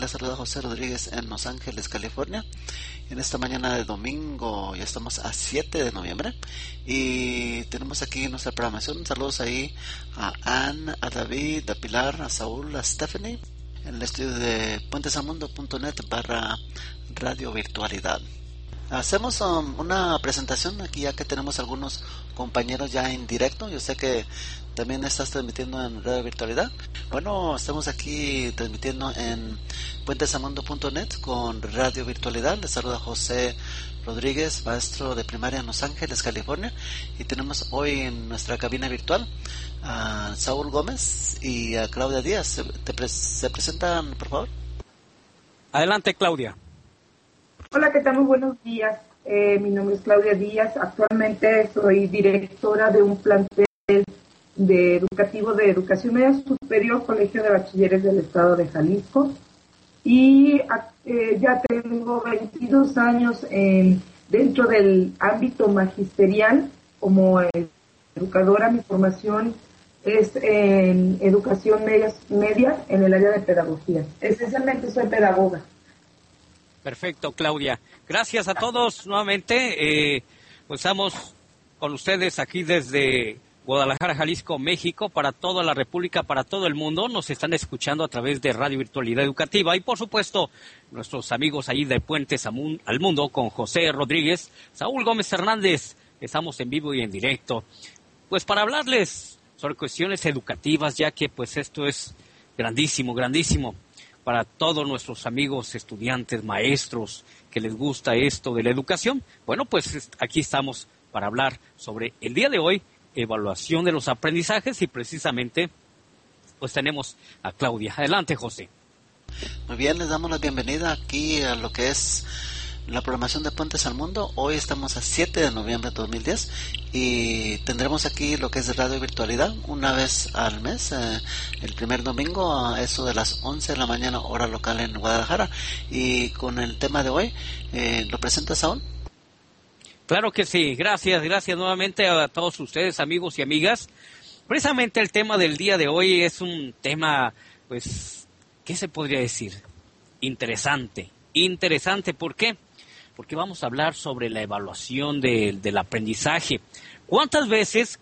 les saluda José Rodríguez en Los Ángeles, California. En esta mañana de domingo ya estamos a 7 de noviembre y tenemos aquí nuestra programación. Saludos ahí a Ann, a David, a Pilar, a Saúl, a Stephanie en el estudio de puentesalmundo.net/radio virtualidad. Hacemos una presentación aquí ya que tenemos algunos compañeros ya en directo. Yo sé que también estás transmitiendo en radio virtualidad. Bueno, estamos aquí transmitiendo en puentesalmundo.net con radio virtualidad. Les saluda José Rodríguez, maestro de primaria en Los Ángeles, California. Y tenemos hoy en nuestra cabina virtual a Saúl Gómez y a Claudia Díaz. ¿Se presentan, por favor? Adelante, Claudia. Hola, ¿qué tal? Muy buenos días. Mi nombre es Claudia Díaz. Actualmente soy directora de un plantel educativo de educación media superior, Colegio de Bachilleres del Estado de Jalisco. Y ya tengo 22 años dentro del ámbito magisterial como educadora. Mi formación es en educación media en el área de pedagogía. Esencialmente soy pedagoga. Perfecto, Claudia. Gracias a todos nuevamente. Pues estamos con ustedes aquí desde Guadalajara, Jalisco, México, para toda la República, para todo el mundo. Nos están escuchando a través de Radio Virtualidad Educativa y, por supuesto, nuestros amigos ahí de Puentes al Mundo con José Rodríguez, Saúl Gómez Hernández. Estamos en vivo y en directo, pues para hablarles sobre cuestiones educativas, ya que pues esto es grandísimo para todos nuestros amigos estudiantes, maestros, que les gusta esto de la educación. Bueno, pues aquí estamos para hablar sobre el día de hoy, evaluación de los aprendizajes, y precisamente pues tenemos a Claudia. Adelante, José. Muy bien, les damos la bienvenida aquí a lo que es la programación de Puentes al Mundo. Hoy estamos a 7 de noviembre de 2010 y tendremos aquí lo que es radio virtualidad una vez al mes, el primer domingo a eso de las 11 de la mañana, hora local en Guadalajara. Y con el tema de hoy, ¿lo presenta Saúl? Claro que sí, gracias nuevamente a todos ustedes, amigos y amigas. Precisamente el tema del día de hoy es un tema, pues, ¿qué se podría decir? Interesante, ¿por qué? Porque vamos a hablar sobre la evaluación del aprendizaje. ¿Cuántas veces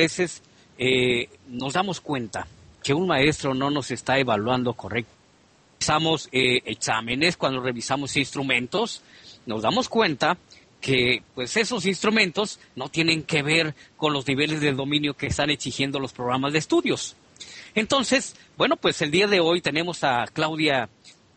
nos damos cuenta que un maestro no nos está evaluando correctamente? Revisamos exámenes, cuando revisamos instrumentos, nos damos cuenta que pues esos instrumentos no tienen que ver con los niveles de dominio que están exigiendo los programas de estudios. Entonces, bueno, pues el día de hoy tenemos a Claudia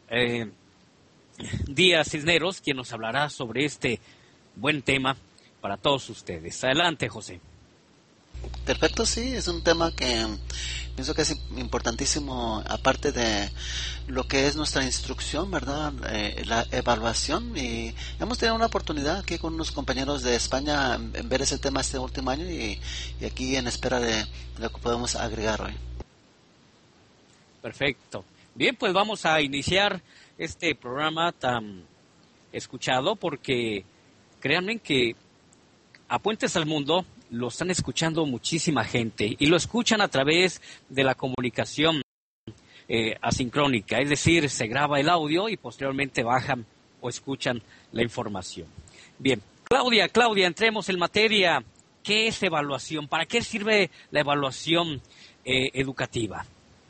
Díaz Cisneros, quien nos hablará sobre este buen tema para todos ustedes. Adelante, José. Perfecto, sí, es un tema que pienso que es importantísimo, aparte de lo que es nuestra instrucción, ¿verdad? La evaluación, y hemos tenido una oportunidad aquí con unos compañeros de España en ver ese tema este último año y aquí en espera de lo que podemos agregar hoy. Perfecto. Bien, pues vamos a iniciar este programa tan escuchado, porque créanme que a Puentes al Mundo lo están escuchando muchísima gente y lo escuchan a través de la comunicación asincrónica, es decir, se graba el audio y posteriormente bajan o escuchan la información. Bien, Claudia, entremos en materia. ¿Qué es evaluación? ¿Para qué sirve la evaluación educativa?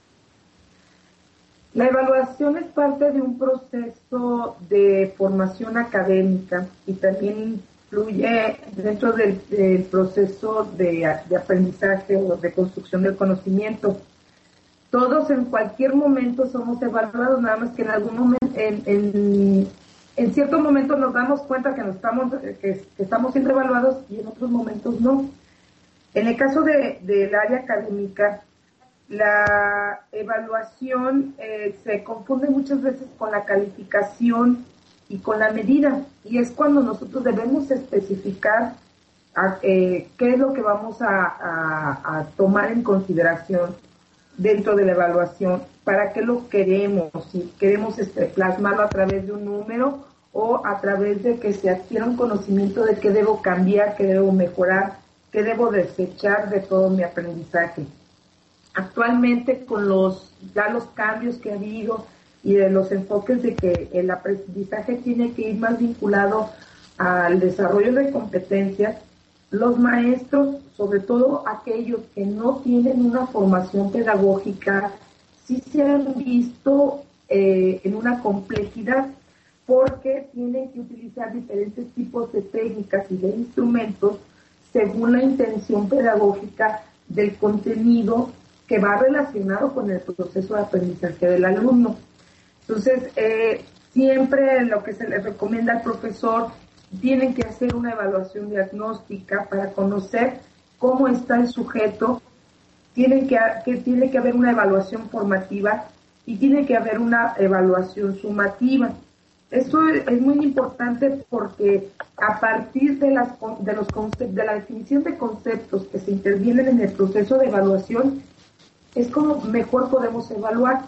La evaluación es parte de un proceso de formación académica y también incluye dentro del proceso de aprendizaje o de construcción del conocimiento. Todos en cualquier momento somos evaluados, nada más que en algún momento, en cierto momento nos damos cuenta que estamos siendo evaluados y en otros momentos no. En el caso del área académica, la evaluación se confunde muchas veces con la calificación y con la medida, y es cuando nosotros debemos especificar qué es lo que vamos a tomar en consideración dentro de la evaluación, para qué lo queremos, si queremos plasmarlo a través de un número o a través de que se adquiera un conocimiento de qué debo cambiar, qué debo mejorar, qué debo desechar de todo mi aprendizaje. Actualmente con los cambios que ha habido y de los enfoques de que el aprendizaje tiene que ir más vinculado al desarrollo de competencias, los maestros, sobre todo aquellos que no tienen una formación pedagógica, sí se han visto en una complejidad, porque tienen que utilizar diferentes tipos de técnicas y de instrumentos según la intención pedagógica del contenido que va relacionado con el proceso de aprendizaje del alumno. Entonces, siempre lo que se le recomienda al profesor, tienen que hacer una evaluación diagnóstica para conocer cómo está el sujeto, tiene que haber una evaluación formativa y tiene que haber una evaluación sumativa. Esto es muy importante porque a partir de la definición de conceptos que se intervienen en el proceso de evaluación, es como mejor podemos evaluar.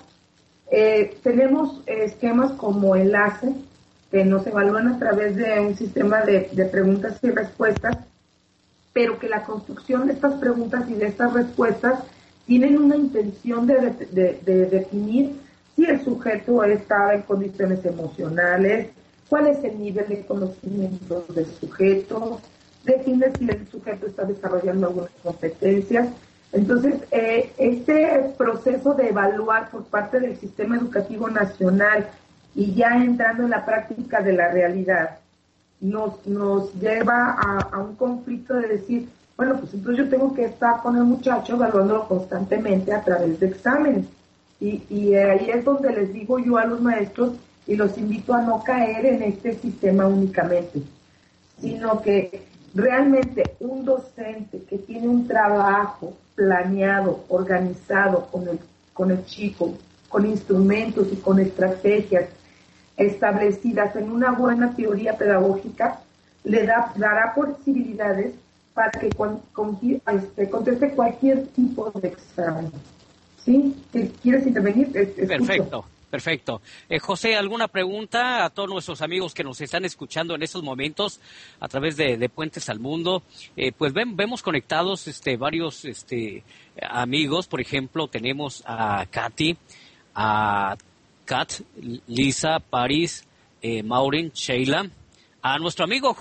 Tenemos esquemas como enlace, que nos evalúan a través de un sistema de preguntas y respuestas, pero que la construcción de estas preguntas y de estas respuestas tienen una intención de definir si el sujeto está en condiciones emocionales, cuál es el nivel de conocimiento del sujeto, define si el sujeto está desarrollando algunas competencias. Entonces, este proceso de evaluar por parte del Sistema Educativo Nacional y ya entrando en la práctica de la realidad, nos lleva a un conflicto de decir, bueno, pues entonces yo tengo que estar con el muchacho evaluándolo constantemente a través de exámenes. Y ahí es donde les digo yo a los maestros y los invito a no caer en este sistema únicamente, sino que realmente un docente que tiene un trabajo planeado, organizado con el chico, con instrumentos y con estrategias establecidas en una buena teoría pedagógica, le dará posibilidades para que conteste cualquier tipo de examen. ¿Sí? ¿Quieres intervenir? Perfecto. José, ¿alguna pregunta a todos nuestros amigos que nos están escuchando en estos momentos a través de Puentes al Mundo? Pues vemos conectados varios amigos. Por ejemplo, tenemos a Katy, a Kat, Lisa, Paris, Maureen, Sheila, a nuestro amigo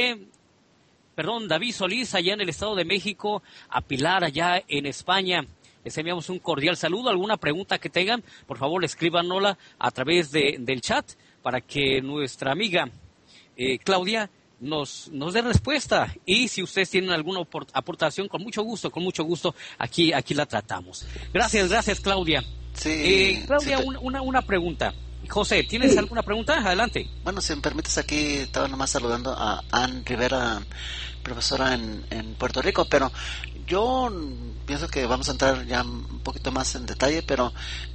David Solís, allá en el Estado de México, a Pilar, allá en España. Les enviamos un cordial saludo. ¿Alguna pregunta que tengan? Por favor, escríbanosla a través del chat para que nuestra amiga Claudia nos dé respuesta. Y si ustedes tienen alguna aportación, con mucho gusto, aquí la tratamos. Gracias, Claudia. Sí. Claudia, sí, una pregunta. José, ¿tienes alguna pregunta? Adelante. Bueno, si me permites, aquí estaba nomás saludando a Ann Rivera, profesora en Puerto Rico, pero yo pienso que vamos a entrar ya un poquito más en detalle, pero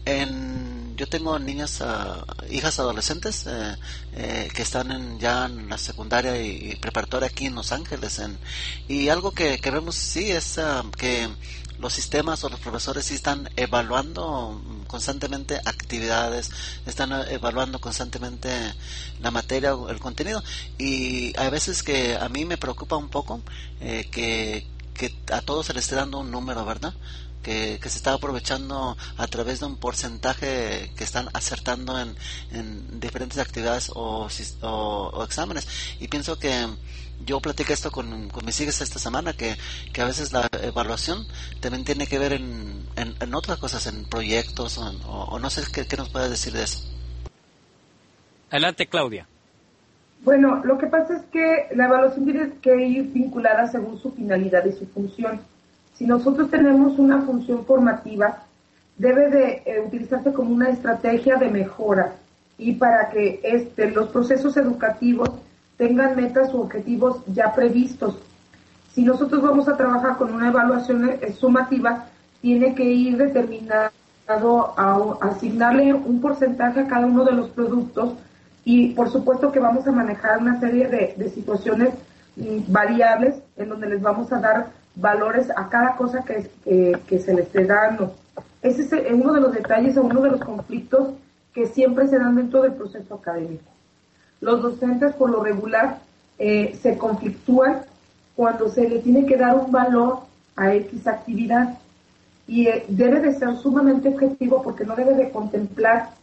yo tengo niñas, hijas adolescentes que están ya en la secundaria y preparatoria aquí en Los Ángeles, y algo que vemos sí es que los sistemas o los profesores sí están evaluando constantemente actividades, están evaluando constantemente la materia o el contenido, y a veces que a mí me preocupa un poco que a todos se les esté dando un número, ¿verdad? Que se está aprovechando a través de un porcentaje que están acertando en diferentes actividades o exámenes. Y pienso que yo platiqué esto con mis hijas esta semana, que a veces la evaluación también tiene que ver en otras cosas, en proyectos o no sé qué nos puedes decir de eso. Adelante, Claudia. Bueno, lo que pasa es que la evaluación tiene que ir vinculada según su finalidad y su función. Si nosotros tenemos una función formativa, debe de utilizarse como una estrategia de mejora y para que los procesos educativos tengan metas u objetivos ya previstos. Si nosotros vamos a trabajar con una evaluación sumativa, tiene que ir determinado a asignarle un porcentaje a cada uno de los productos y por supuesto que vamos a manejar una serie de situaciones variables en donde les vamos a dar valores a cada cosa que se les esté dando. Ese es uno de los detalles o uno de los conflictos que siempre se dan dentro del proceso académico. Los docentes por lo regular se conflictúan cuando se le tiene que dar un valor a X actividad y debe de ser sumamente objetivo porque no debe de contemplar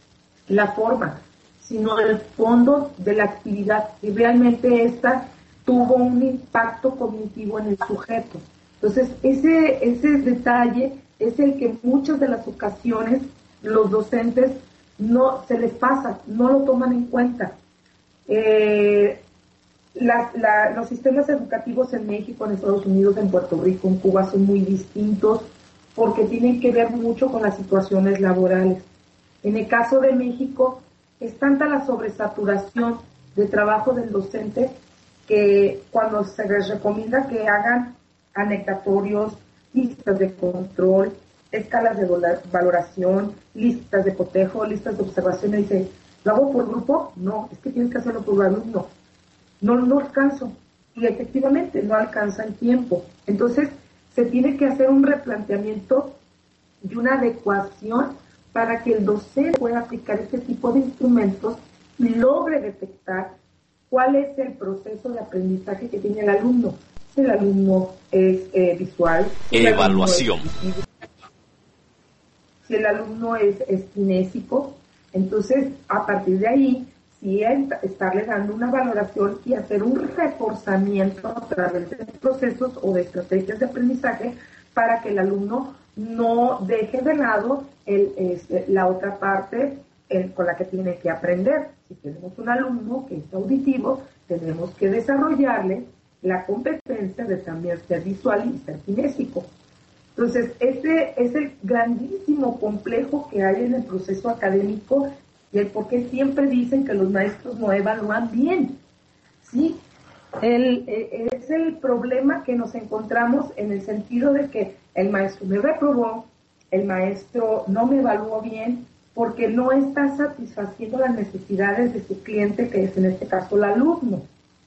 la forma, sino el fondo de la actividad, y realmente esta tuvo un impacto cognitivo en el sujeto. Entonces, ese detalle es el que en muchas de las ocasiones los docentes no se les pasa, no lo toman en cuenta. Los sistemas educativos en México, en Estados Unidos, en Puerto Rico, en Cuba son muy distintos porque tienen que ver mucho con las situaciones laborales. En el caso de México, es tanta la sobresaturación de trabajo del docente que cuando se les recomienda que hagan anectatorios, listas de control, escalas de valoración, listas de cotejo, listas de observación, me dice, ¿lo hago por grupo? No, es que tienes que hacerlo por alumno. No alcanzo. Y efectivamente no alcanza el tiempo. Entonces, se tiene que hacer un replanteamiento y una adecuación para que el docente pueda aplicar este tipo de instrumentos y logre detectar cuál es el proceso de aprendizaje que tiene el alumno. Si el alumno es visual, evaluación. Si el alumno es kinésico, entonces a partir de ahí sí estarle dando una valoración y hacer un reforzamiento a través de procesos o de estrategias de aprendizaje para que el alumno no deje de lado la otra parte con la que tiene que aprender. Si tenemos un alumno que es auditivo, tenemos que desarrollarle la competencia de también ser visual y ser kinésico. Entonces, ese es el grandísimo complejo que hay en el proceso académico y el por qué siempre dicen que los maestros no evalúan bien. ¿Sí? Es el problema que nos encontramos en el sentido de que el maestro me reprobó, el maestro no me evaluó bien, porque no está satisfaciendo las necesidades de su cliente, que es en este caso el alumno.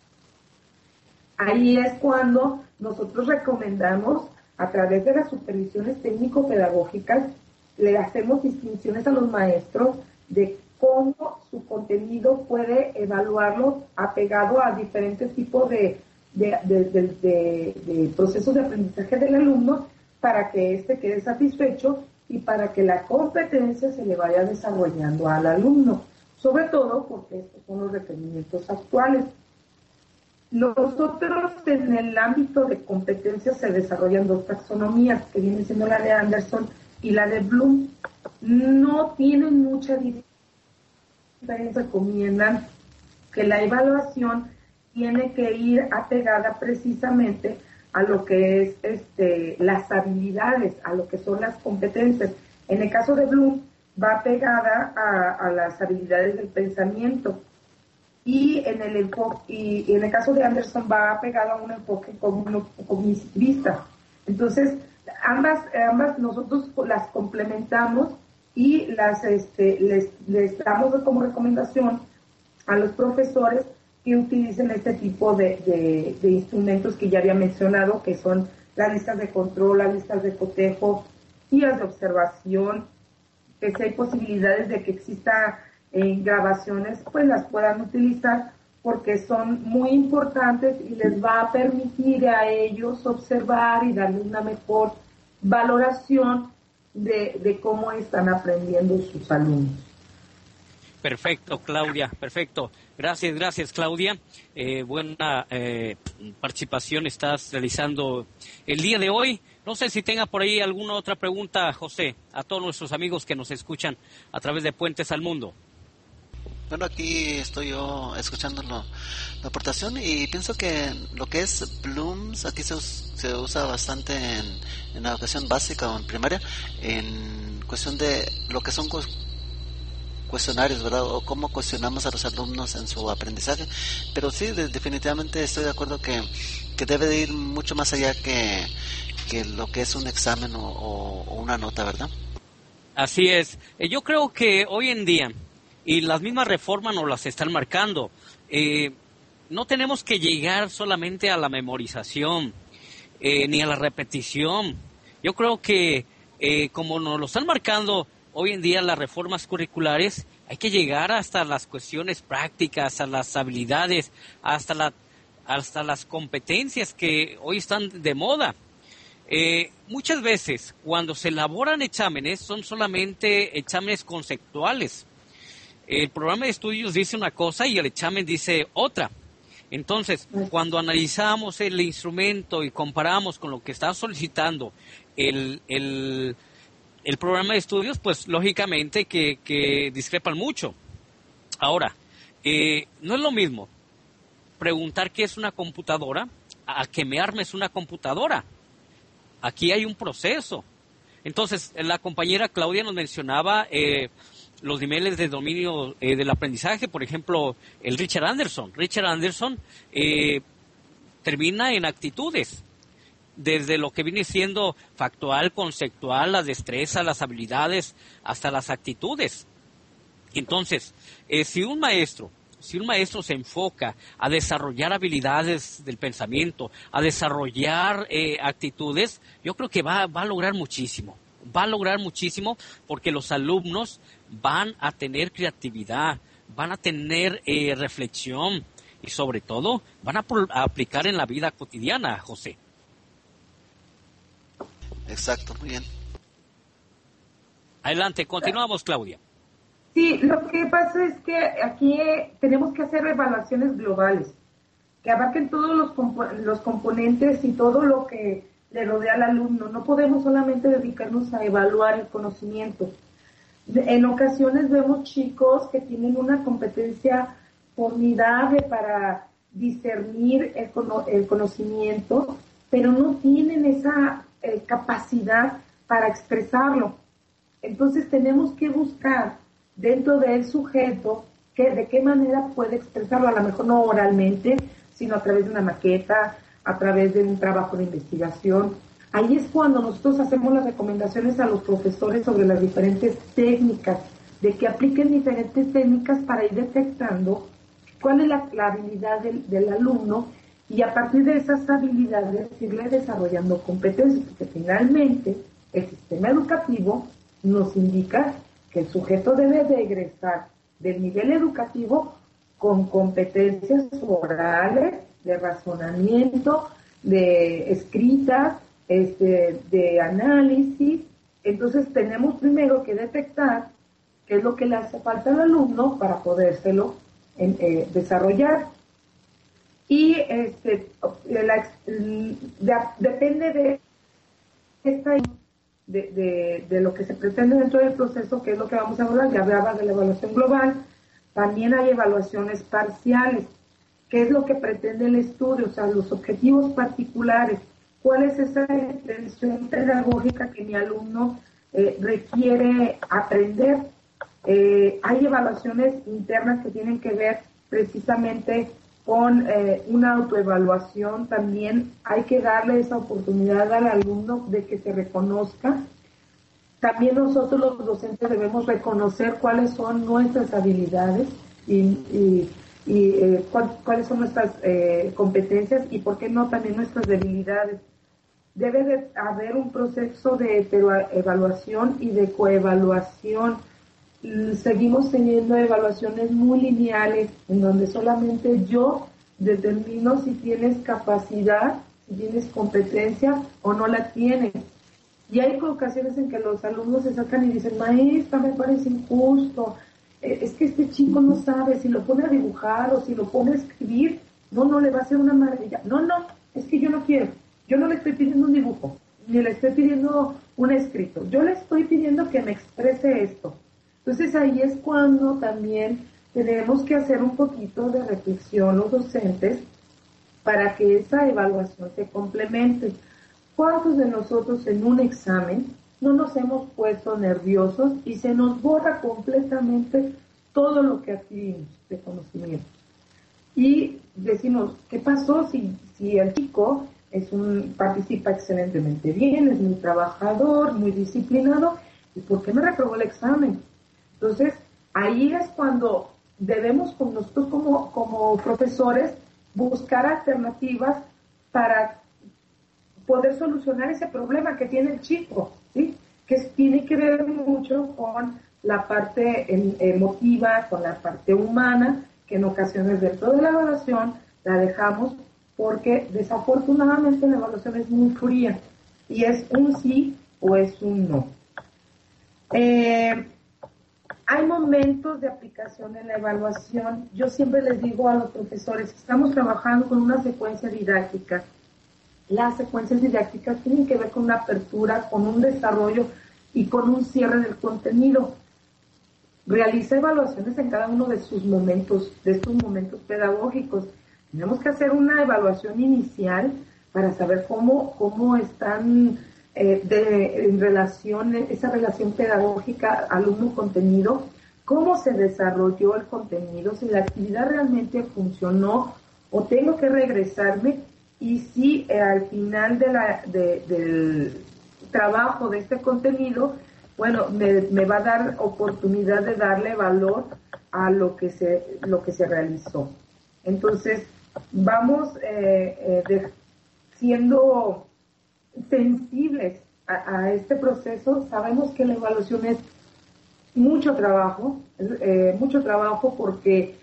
Ahí es cuando nosotros recomendamos, a través de las supervisiones técnico-pedagógicas, le hacemos distinciones a los maestros de cómo su contenido puede evaluarlo apegado a diferentes tipos de procesos de aprendizaje del alumno para que éste quede satisfecho y para que la competencia se le vaya desarrollando al alumno, sobre todo porque estos son los requerimientos actuales. Nosotros en el ámbito de competencias se desarrollan dos taxonomías, que vienen siendo la de Anderson y la de Bloom. No tienen mucha diferencia. Recomiendan que la evaluación tiene que ir apegada precisamente a lo que es las habilidades, a lo que son las competencias. En el caso de Bloom va apegada a las habilidades del pensamiento y en el caso de Anderson va apegada a un enfoque cognitivista. Entonces, ambas nosotros las complementamos y les damos como recomendación a los profesores que utilicen este tipo de instrumentos que ya había mencionado, que son las listas de control, las listas de cotejo, guías de observación, que si hay posibilidades de que exista grabaciones, pues las puedan utilizar porque son muy importantes y les va a permitir a ellos observar y darle una mejor valoración de cómo están aprendiendo sus alumnos. Perfecto, Claudia, perfecto. Gracias, Claudia. Buena participación estás realizando el día de hoy. No sé si tenga por ahí alguna otra pregunta, José, a todos nuestros amigos que nos escuchan a través de Puentes al Mundo. Bueno, aquí estoy yo escuchando la aportación y pienso que lo que es Blooms aquí se usa bastante en la educación básica o en primaria, en cuestión de lo que son cuestionarios, ¿verdad? O cómo cuestionamos a los alumnos en su aprendizaje. Pero sí, definitivamente estoy de acuerdo que debe de ir mucho más allá que lo que es un examen o una nota, ¿verdad? Así es. Yo creo que hoy en día, y las mismas reformas nos las están marcando, no tenemos que llegar solamente a la memorización, ni a la repetición. Yo creo que como nos lo están marcando hoy en día las reformas curriculares, hay que llegar hasta las cuestiones prácticas, a las habilidades, hasta las competencias que hoy están de moda. Muchas veces cuando se elaboran exámenes son solamente exámenes conceptuales. El programa de estudios dice una cosa y el examen dice otra. Entonces, cuando analizamos el instrumento y comparamos con lo que está solicitando el programa de estudios, pues lógicamente que discrepan mucho. Ahora, no es lo mismo preguntar qué es una computadora a que me armes una computadora. Aquí hay un proceso. Entonces, la compañera Claudia nos mencionaba los niveles de dominio del aprendizaje. Por ejemplo, el Richard Anderson. Richard Anderson termina en actitudes, desde lo que viene siendo factual, conceptual, las destrezas, las habilidades, hasta las actitudes. Entonces, si un maestro se enfoca a desarrollar habilidades del pensamiento, a desarrollar actitudes, yo creo que va a lograr muchísimo. Va a lograr muchísimo porque los alumnos van a tener creatividad, van a tener reflexión y sobre todo van a aplicar en la vida cotidiana, José. Exacto, muy bien. Adelante, continuamos, Claudia. Sí, lo que pasa es que aquí tenemos que hacer evaluaciones globales, que abarquen todos los componentes y todo lo que le rodea al alumno. No podemos solamente dedicarnos a evaluar el conocimiento. En ocasiones vemos chicos que tienen una competencia formidable para discernir el conocimiento, pero no tienen esa capacidad para expresarlo. Entonces tenemos que buscar dentro del sujeto de qué manera puede expresarlo, a lo mejor no oralmente, sino a través de una maqueta, a través de un trabajo de investigación. Ahí es cuando nosotros hacemos las recomendaciones a los profesores sobre las diferentes técnicas, de que apliquen diferentes técnicas para ir detectando cuál es la habilidad del alumno y a partir de esas habilidades irle desarrollando competencias, porque finalmente el sistema educativo nos indica que el sujeto debe de egresar del nivel educativo con competencias orales, de razonamiento, de escritas, de análisis. Entonces tenemos primero que detectar qué es lo que le hace falta al alumno para podérselo desarrollar. Y depende de de lo que se pretende dentro del proceso, que es lo que vamos a hablar. Ya hablaba de la evaluación global. También hay evaluaciones parciales. ¿Qué es lo que pretende el estudio? O sea, los objetivos particulares. ¿Cuál es esa intención pedagógica que mi alumno requiere aprender? Hay evaluaciones internas que tienen que ver precisamente con una autoevaluación. También hay que darle esa oportunidad al alumno de que se reconozca. También nosotros los docentes debemos reconocer cuáles son nuestras habilidades y cuáles son nuestras competencias y por qué no también nuestras debilidades. Debe de haber un proceso de evaluación y de coevaluación. Seguimos teniendo evaluaciones muy lineales en donde solamente yo determino si tienes capacidad, si tienes competencia o no la tienes. Y hay ocasiones en que los alumnos se sacan y dicen, maestra, me parece injusto, es que este chico no sabe si lo pone a dibujar o si lo pone a escribir, no le va a hacer una maravilla. No, es que yo no quiero, yo no le estoy pidiendo un dibujo, ni le estoy pidiendo un escrito, yo le estoy pidiendo que me exprese esto. Entonces ahí es cuando también tenemos que hacer un poquito de reflexión los docentes para que esa evaluación se complemente. ¿Cuántos de nosotros en un examen no nos hemos puesto nerviosos y se nos borra completamente todo lo que adquirimos de conocimiento? Y decimos, ¿qué pasó si el chico participa excelentemente bien, es muy trabajador, muy disciplinado, y por qué me reprobó el examen? Entonces, ahí es cuando debemos nosotros como profesores buscar alternativas para poder solucionar ese problema que tiene el chico, ¿sí? Que tiene que ver mucho con la parte emotiva, con la parte humana, que en ocasiones dentro de la evaluación la dejamos porque desafortunadamente la evaluación es muy fría y es un sí o es un no. Hay momentos de aplicación en la evaluación. Yo siempre les digo a los profesores, estamos trabajando con una secuencia didáctica. Las secuencias didácticas tienen que ver con una apertura, con un desarrollo y con un cierre del contenido. Realiza evaluaciones en cada uno de sus momentos, de estos momentos pedagógicos. Tenemos que hacer una evaluación inicial para saber cómo están en relación, esa relación pedagógica alumno-contenido, cómo se desarrolló el contenido, si la actividad realmente funcionó o tengo que regresarme, y si al final del trabajo de este contenido, bueno, me va a dar oportunidad de darle valor a lo que se realizó. Entonces, vamos siendo sensibles a este proceso. Sabemos que la evaluación es mucho trabajo porque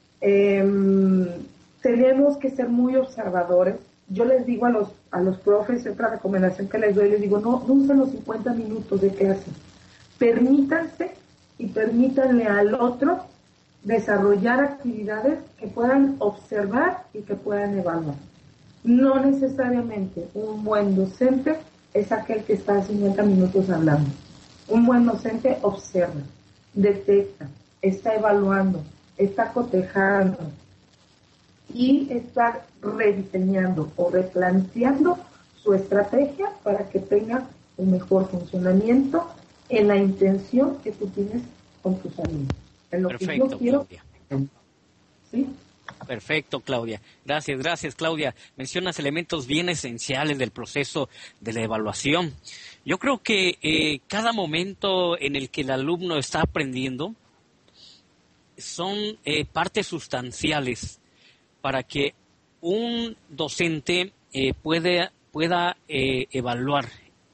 tenemos que ser muy observadores. Yo les digo a los profes, otra recomendación que les doy, les digo, no usen los 50 minutos de clase. Permítanse y permítanle al otro desarrollar actividades que puedan observar y que puedan evaluar. No necesariamente un buen docente es aquel que está 50 minutos hablando. Un buen docente observa, detecta, está evaluando, está cotejando y está rediseñando o replanteando su estrategia para que tenga un mejor funcionamiento en la intención que tú tienes con tus alumnos. En lo Perfecto, que yo quiero. Claudia. ¿Sí? Perfecto, Claudia. Gracias, Claudia. Mencionas elementos bien esenciales del proceso de la evaluación. Yo creo que cada momento en el que el alumno está aprendiendo son partes sustanciales para que un docente pueda evaluar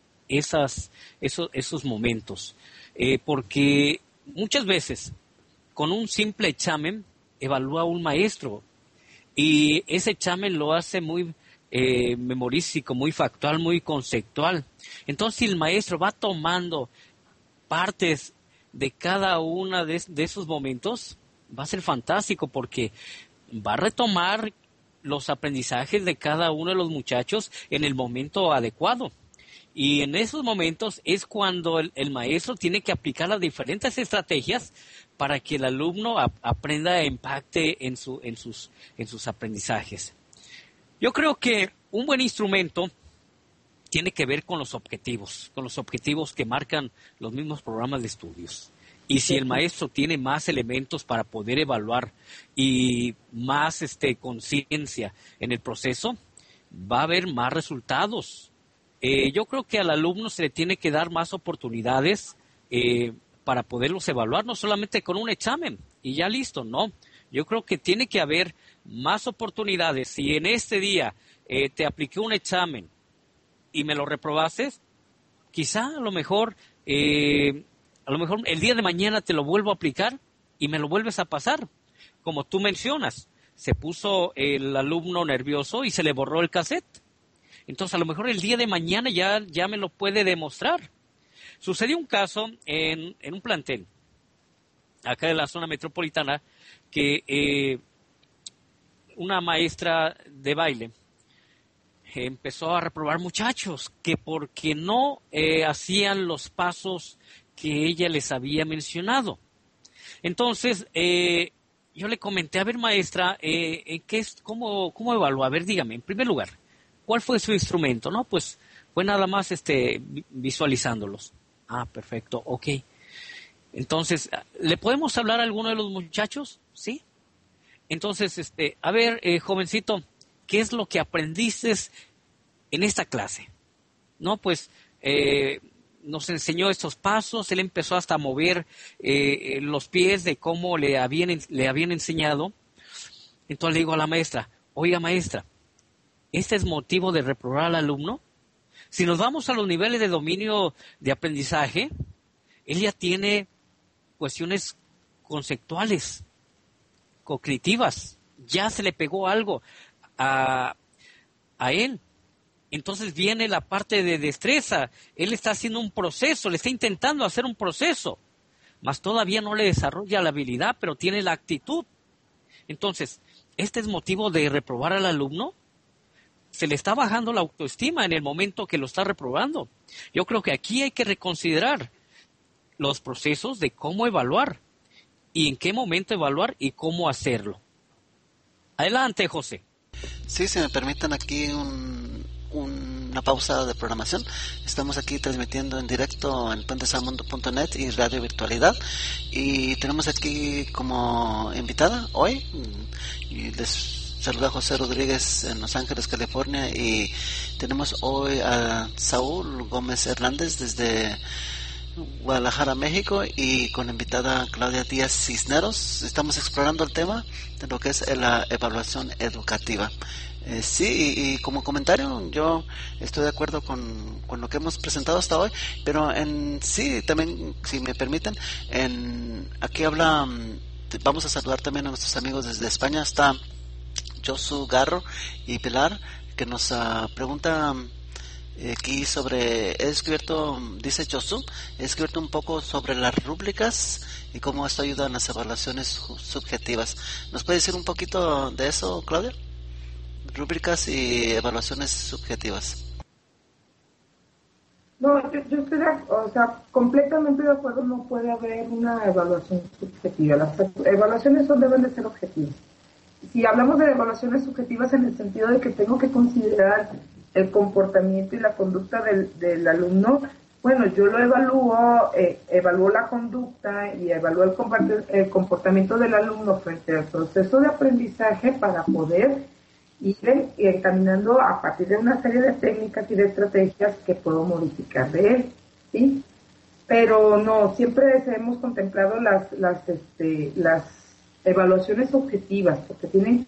esos momentos. Porque muchas veces con un simple examen evalúa un maestro y ese examen lo hace muy memorístico, muy factual, muy conceptual. Entonces, si el maestro va tomando partes de cada uno de esos momentos, va a ser fantástico porque va a retomar los aprendizajes de cada uno de los muchachos en el momento adecuado. Y en esos momentos es cuando el maestro tiene que aplicar las diferentes estrategias para que el alumno aprenda e impacte en sus aprendizajes. Yo creo que un buen instrumento tiene que ver con los objetivos que marcan los mismos programas de estudios. Y si el maestro tiene más elementos para poder evaluar y más conciencia en el proceso, va a haber más resultados. Yo creo que al alumno se le tiene que dar más oportunidades para poderlos evaluar, no solamente con un examen y ya listo, no. Yo creo que tiene que haber más oportunidades. Si en este día te apliqué un examen y me lo reprobaste, quizá a lo mejor el día de mañana te lo vuelvo a aplicar y me lo vuelves a pasar. Como tú mencionas, se puso el alumno nervioso y se le borró el cassette. Entonces, a lo mejor el día de mañana ya me lo puede demostrar. Sucedió un caso en un plantel, acá de la zona metropolitana, que una maestra de baile empezó a reprobar muchachos que porque no hacían los pasos que ella les había mencionado. Entonces, yo le comenté, a ver, maestra, ¿cómo evalúa? A ver, dígame, en primer lugar, ¿cuál fue su instrumento? No, pues fue nada más visualizándolos. Ah, perfecto, ok. Entonces, ¿le podemos hablar a alguno de los muchachos? Sí. Entonces, a ver, jovencito, ¿qué es lo que aprendiste en esta clase? No, pues nos enseñó estos pasos, él empezó hasta a mover los pies de cómo le habían enseñado. Entonces le digo a la maestra, oiga maestra, ¿este es motivo de reprobar al alumno? Si nos vamos a los niveles de dominio de aprendizaje, él ya tiene cuestiones conceptuales, cognitivas, ya se le pegó algo a él. Entonces viene la parte de destreza, él está haciendo un proceso, le está intentando hacer un proceso mas todavía no le desarrolla la habilidad, pero tiene la actitud. Entonces, ¿este es motivo de reprobar al alumno? Se le está bajando la autoestima en el momento que lo está reprobando. Yo creo que aquí hay que reconsiderar los procesos de cómo evaluar y en qué momento evaluar y cómo hacerlo. Adelante, José. Sí, si me permiten aquí una pausa de programación. Estamos aquí transmitiendo en directo en puentesalmundo.net y Radio Virtualidad, y tenemos aquí como invitada hoy, y les saluda José Rodríguez en Los Ángeles, California, y tenemos hoy a Saúl Gómez Hernández desde Guadalajara, México, y con invitada Claudia Díaz Cisneros. Estamos explorando el tema de lo que es la evaluación educativa. Sí, y como comentario, yo estoy de acuerdo con lo que hemos presentado hasta hoy, pero en sí, también, si me permiten, aquí vamos a saludar también a nuestros amigos desde España. Está Josu Garro y Pilar, que nos pregunta aquí he descubierto, dice Josu, he descubierto un poco sobre las rúbricas y cómo esto ayuda en las evaluaciones subjetivas. ¿Nos puede decir un poquito de eso, Claudia? Rúbricas y evaluaciones subjetivas. No, yo estoy completamente de acuerdo. No puede haber una evaluación subjetiva. Las evaluaciones deben de ser objetivas. Si hablamos de evaluaciones subjetivas en el sentido de que tengo que considerar el comportamiento y la conducta del alumno, bueno, yo lo evalúo la conducta y evalúo el comportamiento del alumno frente al proceso de aprendizaje para poder ir encaminando a partir de una serie de técnicas y de estrategias que puedo modificar de él, ¿sí? Pero no, siempre hemos contemplado las evaluaciones objetivas, porque tienen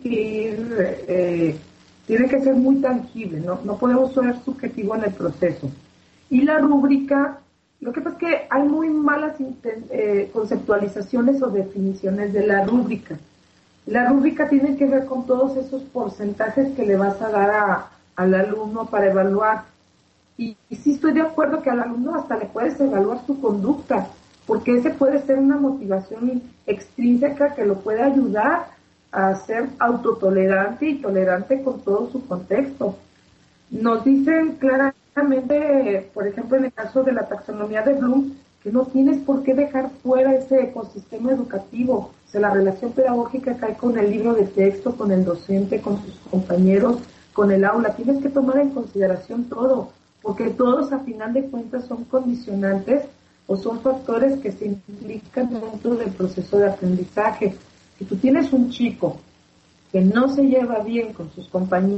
que ser muy tangibles, no podemos ser subjetivo en el proceso. Y la rúbrica, lo que pasa es que hay muy malas conceptualizaciones o definiciones de la rúbrica. La rúbrica tiene que ver con todos esos porcentajes que le vas a dar al alumno para evaluar. Y sí estoy de acuerdo que al alumno hasta le puedes evaluar su conducta, porque ese puede ser una motivación extrínseca que lo puede ayudar a ser autotolerante y tolerante con todo su contexto. Nos dicen claramente, por ejemplo, en el caso de la taxonomía de Bloom, que no tienes por qué dejar fuera ese ecosistema educativo, o sea, la relación pedagógica que hay con el libro de texto, con el docente, con sus compañeros, con el aula. Tienes que tomar en consideración todo, porque todos a final de cuentas son condicionantes o son factores que se implican dentro del proceso de aprendizaje. Si tú tienes un chico que no se lleva bien con sus compañeros,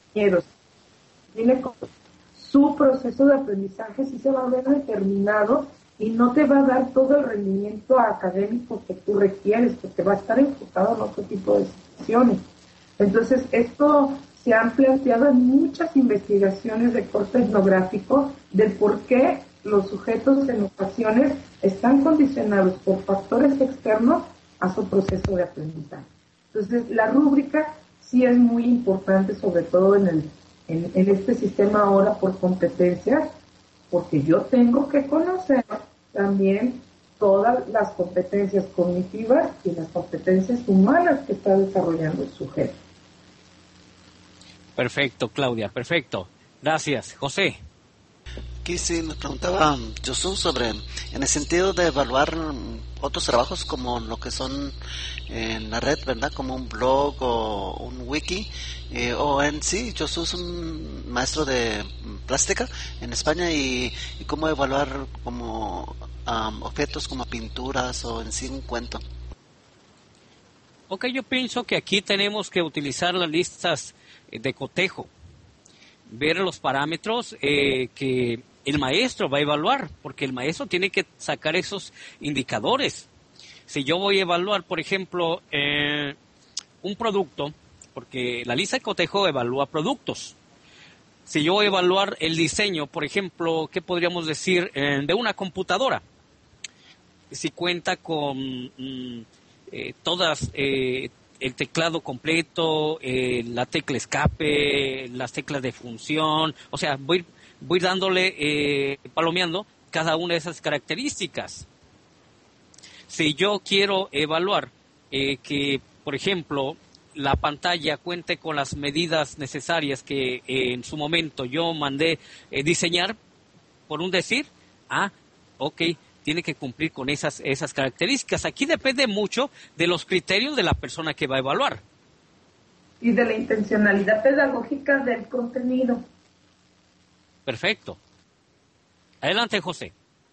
tiene su proceso de aprendizaje sí se va a ver determinado y no te va a dar todo el rendimiento académico que tú requieres, porque va a estar enfocado en otro tipo de situaciones. Entonces, esto se han planteado en muchas investigaciones de corte etnográfico del por qué los sujetos en ocasiones están condicionados por factores externos a su proceso de aprendizaje. Entonces, la rúbrica sí es muy importante, sobre todo en este sistema ahora por competencias, porque yo tengo que conocer también todas las competencias cognitivas y las competencias humanas que está desarrollando el sujeto. Perfecto, Claudia, perfecto. Gracias. José. Aquí sí nos preguntaba Josu sobre, en el sentido de evaluar otros trabajos como lo que son en la red, ¿verdad? Como un blog o un wiki, o en sí, Josu es un maestro de plástica en España, y cómo evaluar como objetos como pinturas o en sí un cuento. Ok, yo pienso que aquí tenemos que utilizar las listas de cotejo, ver los parámetros que el maestro va a evaluar, porque el maestro tiene que sacar esos indicadores. Si yo voy a evaluar, por ejemplo, un producto, porque la lista de cotejo evalúa productos. Si yo voy a evaluar el diseño, por ejemplo, ¿qué podríamos decir de una computadora? Si cuenta con todas, el teclado completo, la tecla escape, las teclas de función, o sea, voy dándole, palomeando cada una de esas características. si yo quiero evaluar que, por ejemplo, la pantalla cuente con las medidas necesarias que en su momento yo mandé diseñar, por un decir, ok, tiene que cumplir con esas características. Aquí depende mucho de los criterios de la persona que va a evaluar. Y de la intencionalidad pedagógica del contenido. Perfecto. Adelante, José.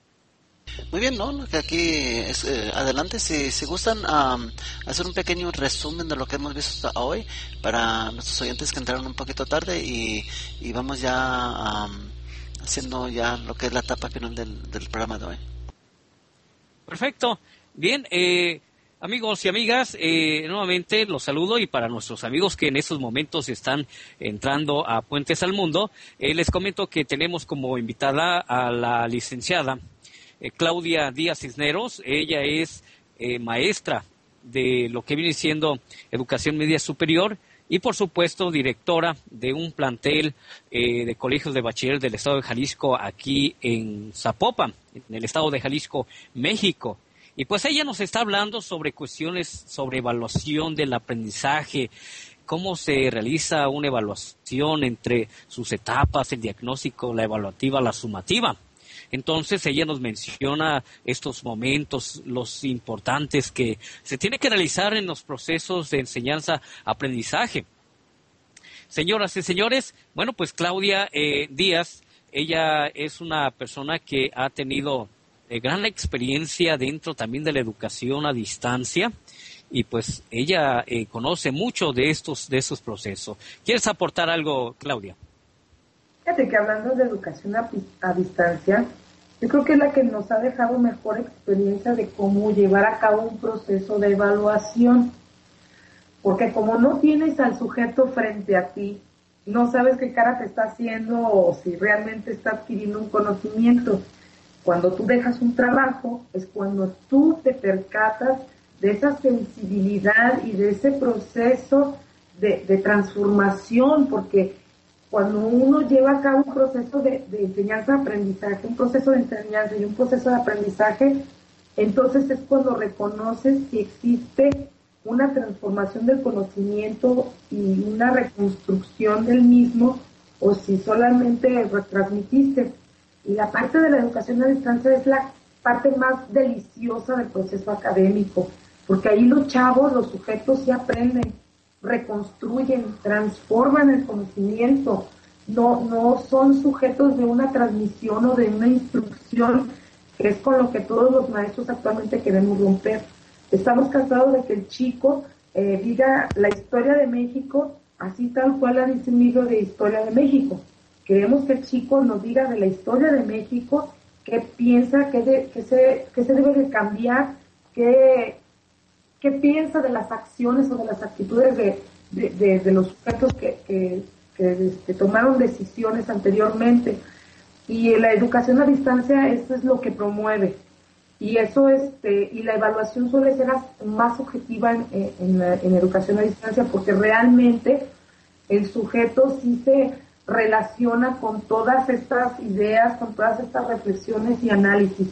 Muy bien, ¿no? Que aquí es, adelante, si gustan hacer un pequeño resumen de lo que hemos visto hasta hoy para nuestros oyentes que entraron un poquito tarde y vamos ya haciendo ya lo que es la etapa final del programa de hoy. Perfecto. Bien, amigos y amigas, nuevamente los saludo, y para nuestros amigos que en estos momentos están entrando a Puentes al Mundo, les comento que tenemos como invitada a la licenciada Claudia Díaz Cisneros. Ella es maestra de lo que viene siendo educación media superior y, por supuesto, directora de un plantel de colegios de bachiller del estado de Jalisco, aquí en Zapopan, en el estado de Jalisco, México. Y pues ella nos está hablando sobre cuestiones sobre evaluación del aprendizaje, cómo se realiza una evaluación entre sus etapas, el diagnóstico, la evaluativa, la sumativa. Entonces ella nos menciona estos momentos, los importantes que se tiene que realizar en los procesos de enseñanza-aprendizaje. Señoras y señores, bueno, pues Claudia Díaz, ella es una persona que ha tenido gran experiencia dentro también de la educación a distancia, y pues ella conoce mucho de estos procesos. ¿Quieres aportar algo, Claudia? Fíjate que hablando de educación a distancia, yo creo que es la que nos ha dejado mejor experiencia de cómo llevar a cabo un proceso de evaluación. Porque como no tienes al sujeto frente a ti, no sabes qué cara te está haciendo o si realmente está adquiriendo un conocimiento. Cuando tú dejas un trabajo, es cuando tú te percatas de esa sensibilidad y de ese proceso de transformación, porque cuando uno lleva a cabo un proceso de enseñanza-aprendizaje, un proceso de enseñanza y un proceso de aprendizaje, entonces es cuando reconoces si existe una transformación del conocimiento y una reconstrucción del mismo, o si solamente retransmitiste. Y la parte de la educación a distancia es la parte más deliciosa del proceso académico, porque ahí los chavos, los sujetos sí aprenden, reconstruyen, transforman el conocimiento, no son sujetos de una transmisión o de una instrucción, que es con lo que todos los maestros actualmente queremos romper. Estamos cansados de que el chico diga la historia de México así tal cual la dice un libro de historia de México. Queremos que el chico nos diga de la historia de México, qué piensa, qué se debe de cambiar, qué piensa de las acciones o de las actitudes de los sujetos que tomaron decisiones anteriormente. Y la educación a distancia, esto es lo que promueve. Y eso y la evaluación suele ser más objetiva en educación a distancia, porque realmente el sujeto sí se relaciona con todas estas ideas, con todas estas reflexiones y análisis.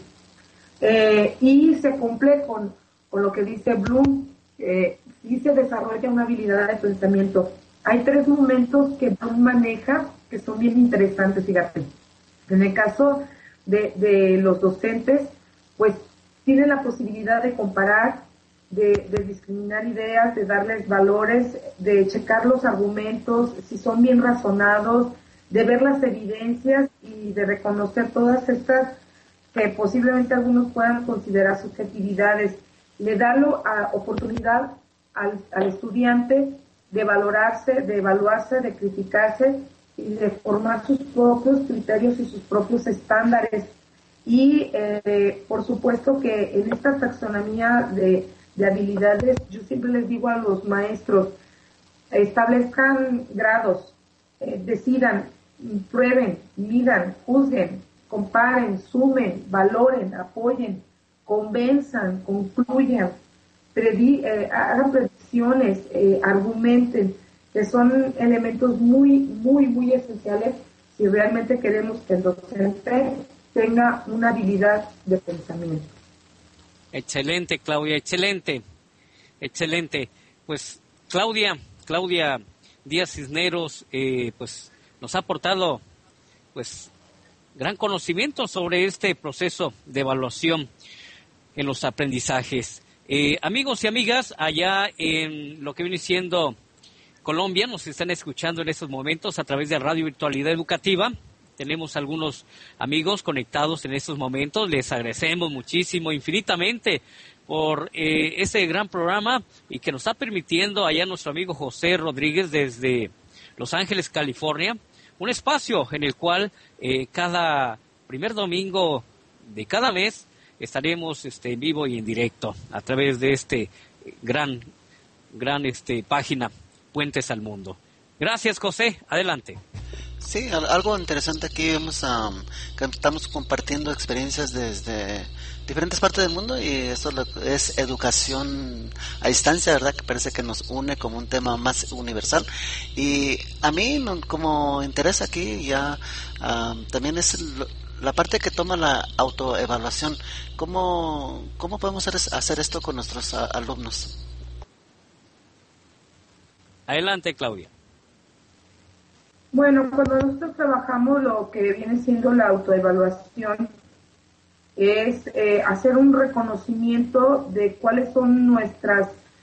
Y se cumple con lo que dice Bloom, sí se desarrolla una habilidad de pensamiento. Hay 3 momentos que Bloom maneja que son bien interesantes, fíjate. En el caso de los docentes, pues tienen la posibilidad de comparar, de discriminar ideas, de darles valores, de checar los argumentos, si son bien razonados, de ver las evidencias y de reconocer todas estas que posiblemente algunos puedan considerar subjetividades. Le da la oportunidad al estudiante de valorarse, de evaluarse, de criticarse y de formar sus propios criterios y sus propios estándares. Y por supuesto que en esta taxonomía de habilidades, yo siempre les digo a los maestros, establezcan grados, decidan, prueben, midan, juzguen, comparen, sumen, valoren, apoyen, convenzan, concluyan, hagan predicciones, argumenten, que son elementos muy, muy, muy esenciales si realmente queremos que el docente tenga una habilidad de pensamiento. Excelente, Claudia, excelente, excelente. Pues Claudia Díaz Cisneros, pues nos ha aportado, pues, gran conocimiento sobre este proceso de evaluación en los aprendizajes. Amigos y amigas, allá en lo que viene siendo Colombia, nos están escuchando en estos momentos a través de Radio Virtualidad Educativa. Tenemos algunos amigos conectados en estos momentos. Les agradecemos muchísimo, infinitamente, por este gran programa y que nos está permitiendo allá nuestro amigo José Rodríguez desde Los Ángeles, California, un espacio en el cual cada primer domingo de cada mes estaremos en vivo y en directo a través de este gran página Puentes al Mundo. Gracias, José. Adelante. Sí, algo interesante aquí que estamos compartiendo experiencias desde diferentes partes del mundo, y esto es educación a distancia, ¿verdad? Que parece que nos une como un tema más universal. Y a mí, como interesa aquí ya también es la parte que toma la autoevaluación. ¿Cómo podemos hacer esto con nuestros alumnos? Adelante, Claudia. Bueno, cuando nosotros trabajamos lo que viene siendo la autoevaluación es hacer un reconocimiento de cuáles son nuestras,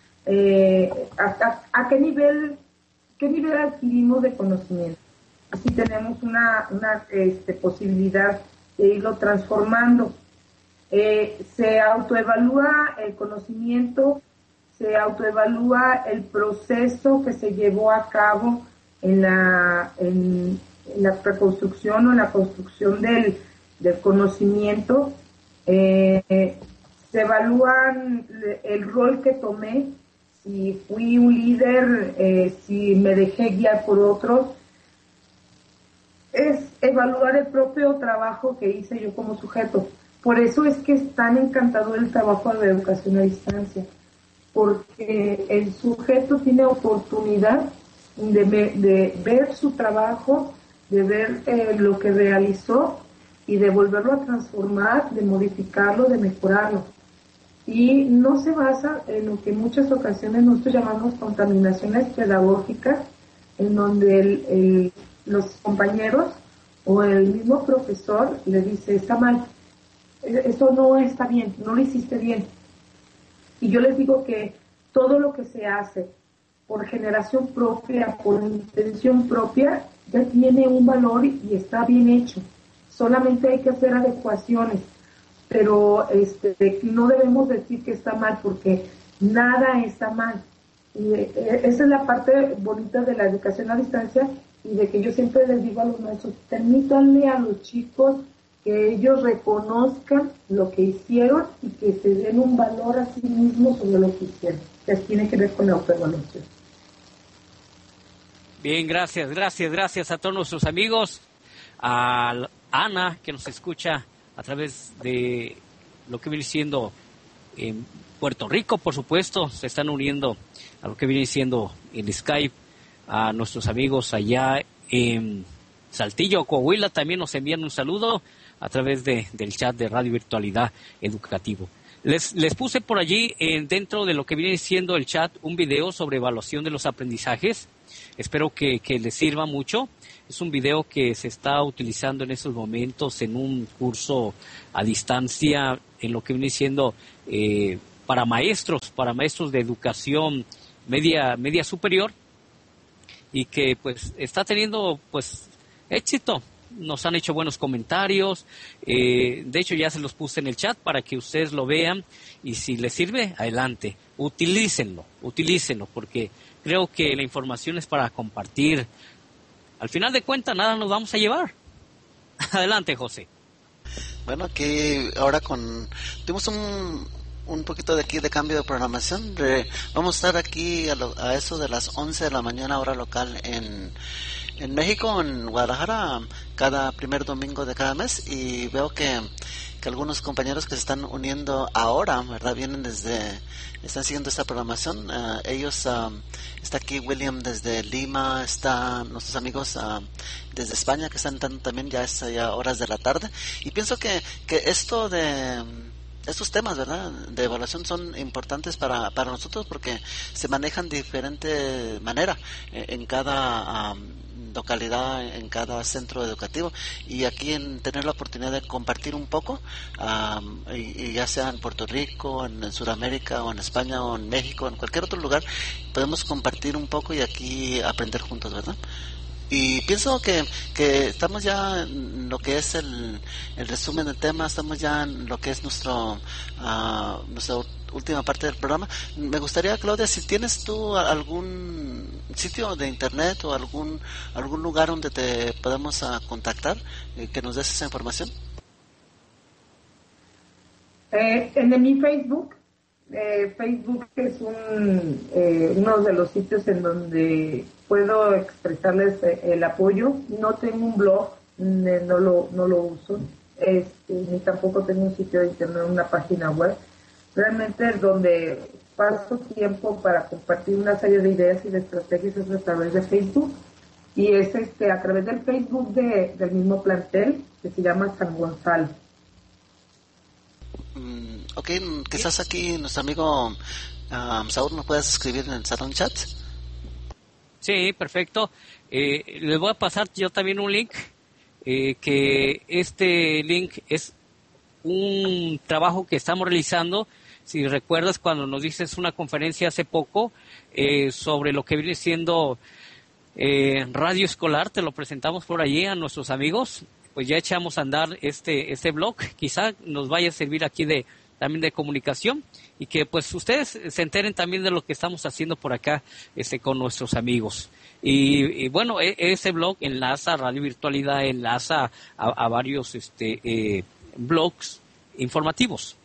a qué nivel adquirimos de conocimiento. Así tenemos una posibilidad de irlo transformando. Se autoevalúa el conocimiento, se autoevalúa el proceso que se llevó a cabo en la reconstrucción o en la construcción del conocimiento. Se evalúan el rol que tomé, si fui un líder, si me dejé guiar por otros. Es evaluar el propio trabajo que hice yo como sujeto. Por eso es que es tan encantador el trabajo de educación a distancia, porque el sujeto tiene oportunidad de ver su trabajo, de ver lo que realizó y de volverlo a transformar, de modificarlo, de mejorarlo. Y no se basa en lo que en muchas ocasiones nosotros llamamos contaminaciones pedagógicas, en donde los compañeros o el mismo profesor le dice, está mal, esto no está bien, no lo hiciste bien. Y yo les digo que todo lo que se hace por generación propia, por intención propia, ya tiene un valor y está bien hecho. Solamente hay que hacer adecuaciones, pero no debemos decir que está mal, porque nada está mal. Y esa es la parte bonita de la educación a distancia, y de que yo siempre les digo a los maestros, permítanle a los chicos que ellos reconozcan lo que hicieron y que se den un valor a sí mismos sobre lo que hicieron. Que tiene que ver con la autoevaluación. Bien, gracias a todos nuestros amigos, a Ana, que nos escucha a través de lo que viene siendo en Puerto Rico, por supuesto, se están uniendo a lo que viene siendo en Skype, a nuestros amigos allá en Saltillo, Coahuila, también nos envían un saludo a través del chat de Radio Virtualidad Educativo. Les puse por allí, dentro de lo que viene siendo el chat, un video sobre evaluación de los aprendizajes. Espero que les sirva mucho. Es un video que se está utilizando en estos momentos en un curso a distancia, en lo que viene siendo para maestros de educación media superior, y que pues está teniendo pues éxito. Nos han hecho buenos comentarios, de hecho ya se los puse en el chat para que ustedes lo vean, y si les sirve, adelante, utilícenlo, porque creo que la información es para compartir. Al final de cuentas nada nos vamos a llevar. Adelante, José. Bueno, aquí ahora tuvimos un poquito de cambio de programación. Vamos a estar aquí a eso de las 11 de la mañana hora local en México, en Guadalajara, cada primer domingo de cada mes, y veo que algunos compañeros que se están uniendo ahora, ¿verdad? Están siguiendo esta programación. Ellos, está aquí William desde Lima, están nuestros amigos desde España que están también, ya es ya horas de la tarde, y pienso que esto de estos temas, ¿verdad?, de evaluación son importantes para nosotros porque se manejan de diferente manera en cada localidad, en cada centro educativo, y aquí en tener la oportunidad de compartir un poco, y ya sea en Puerto Rico, en Sudamérica, o en España, o en México, en cualquier otro lugar, podemos compartir un poco y aquí aprender juntos, ¿verdad? Y pienso que estamos ya en lo que es el resumen del tema, estamos ya en lo que es nuestra última parte del programa. Me gustaría, Claudia, si tienes tú algún sitio de internet o algún lugar donde te podamos contactar, que nos des esa información. En mi Facebook. Facebook es uno de los sitios en donde puedo expresarles el apoyo. No tengo un blog, no lo uso, ni tampoco tengo un sitio de internet, una página web. Realmente es donde paso tiempo para compartir una serie de ideas y de estrategias es a través de Facebook, y es a través del Facebook del mismo plantel que se llama San Gonzalo. Ok, quizás aquí nuestro amigo Saúl nos puedas escribir en el salón chat. Sí, perfecto. Les voy a pasar yo también un link, que este link es un trabajo que estamos realizando. Si recuerdas, cuando nos dices una conferencia hace poco sobre lo que viene siendo radio escolar, te lo presentamos por allí a nuestros amigos. Pues ya echamos a andar este blog, quizá nos vaya a servir aquí también de comunicación, y que pues ustedes se enteren también de lo que estamos haciendo por acá con nuestros amigos. Y bueno, ese blog enlaza a Radio Virtualidad, enlaza a varios blogs informativos.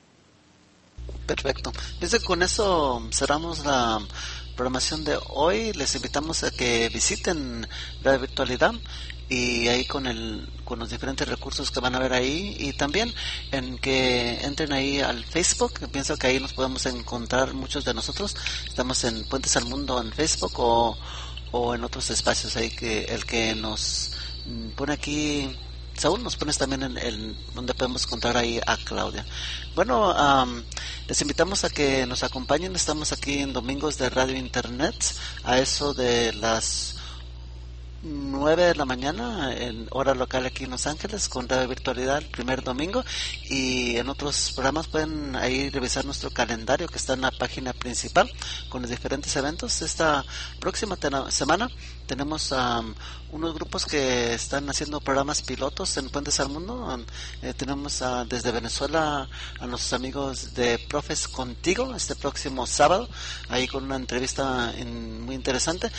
Perfecto. Desde con eso cerramos la programación de hoy. Les invitamos a que visiten Radio Virtualidad, y ahí con los diferentes recursos que van a ver ahí, y también en que entren ahí al Facebook. Pienso que ahí nos podemos encontrar muchos de nosotros. Estamos en Puentes al Mundo en Facebook, o en otros espacios ahí, que el que nos pone aquí Saúl, nos pones también en donde podemos encontrar ahí a Claudia. Bueno, les invitamos a que nos acompañen. Estamos aquí en Domingos de Radio Internet a eso de las 9 de la mañana en hora local aquí en Los Ángeles, con Radio Virtualidad el primer domingo, y en otros programas pueden ahí revisar nuestro calendario que está en la página principal con los diferentes eventos. Esta próxima semana tenemos unos grupos que están haciendo programas pilotos en Puentes al Mundo. Tenemos desde Venezuela a nuestros amigos de Profes Contigo este próximo sábado, ahí con una entrevista muy interesante,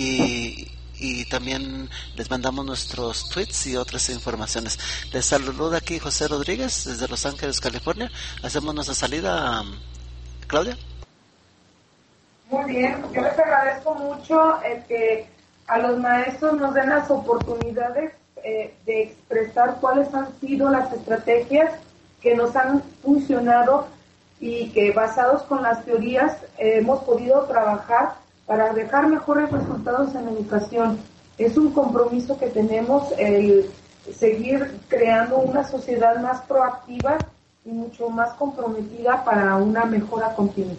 y también les mandamos nuestros tweets y otras informaciones. Les saluda aquí José Rodríguez desde Los Ángeles, California. Hacemos nuestra salida, Claudia. Muy bien, yo les agradezco mucho que a los maestros nos den las oportunidades de expresar cuáles han sido las estrategias que nos han funcionado y que, basados con las teorías, hemos podido trabajar para dejar mejores resultados en la educación. Es un compromiso que tenemos, el seguir creando una sociedad más proactiva y mucho más comprometida para una mejora continua.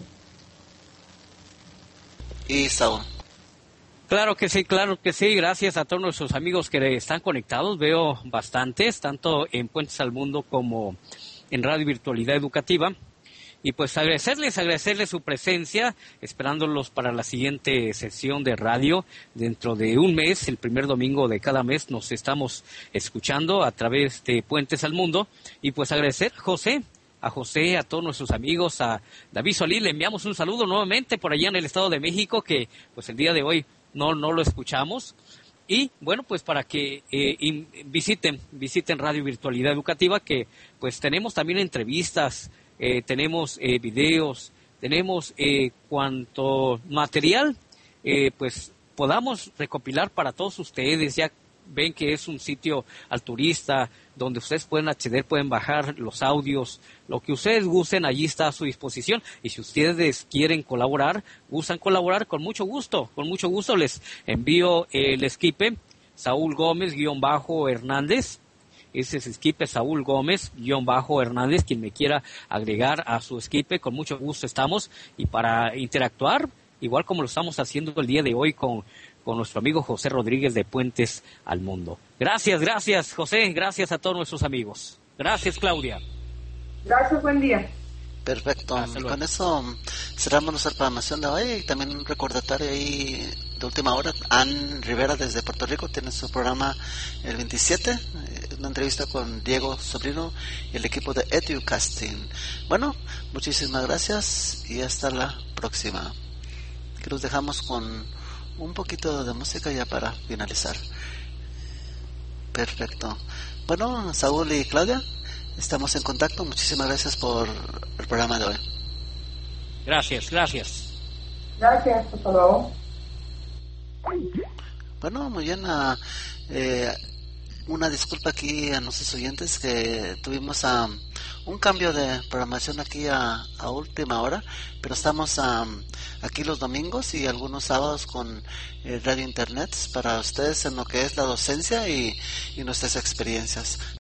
Y Saúl. Claro que sí, gracias a todos nuestros amigos que están conectados, veo bastantes, tanto en Puentes al Mundo como en Radio Virtualidad Educativa. Y pues agradecerles su presencia, esperándolos para la siguiente sesión de radio dentro de un mes, el primer domingo de cada mes nos estamos escuchando a través de Puentes al Mundo. Y pues agradecer a José, a todos nuestros amigos, a David Solís, le enviamos un saludo nuevamente por allá en el Estado de México, que pues el día de hoy no lo escuchamos. Y bueno, pues para que visiten Radio Virtualidad Educativa, que pues tenemos también entrevistas, tenemos videos, tenemos cuanto material pues podamos recopilar para todos ustedes. Ya ven que es un sitio al turista donde ustedes pueden acceder, pueden bajar los audios, lo que ustedes gusten, allí está a su disposición. Y si ustedes quieren colaborar, gustan colaborar, con mucho gusto les envío el esquipe Saúl Gómez _Hernández, Ese es Esquipe Saúl Gómez, _Hernández, quien me quiera agregar a su Esquipe, con mucho gusto estamos, y para interactuar, igual como lo estamos haciendo el día de hoy con nuestro amigo José Rodríguez de Puentes al Mundo. Gracias, José, gracias a todos nuestros amigos. Gracias, Claudia. Gracias, buen día. Perfecto, con eso cerramos nuestra programación de hoy y también un recordatorio ahí de última hora. Ann Rivera desde Puerto Rico tiene su programa el 27, una entrevista con Diego Sobrino y el equipo de Educasting. Bueno, muchísimas gracias y hasta la próxima. Aquí los dejamos con un poquito de música ya para finalizar. Perfecto. Bueno, Saúl y Claudia, estamos en contacto. Muchísimas gracias por el programa de hoy. Gracias. Gracias, hasta luego. Bueno, muy bien. Una disculpa aquí a nuestros oyentes que tuvimos un cambio de programación aquí a última hora, pero estamos aquí los domingos y algunos sábados con radio internet para ustedes en lo que es la docencia y nuestras experiencias.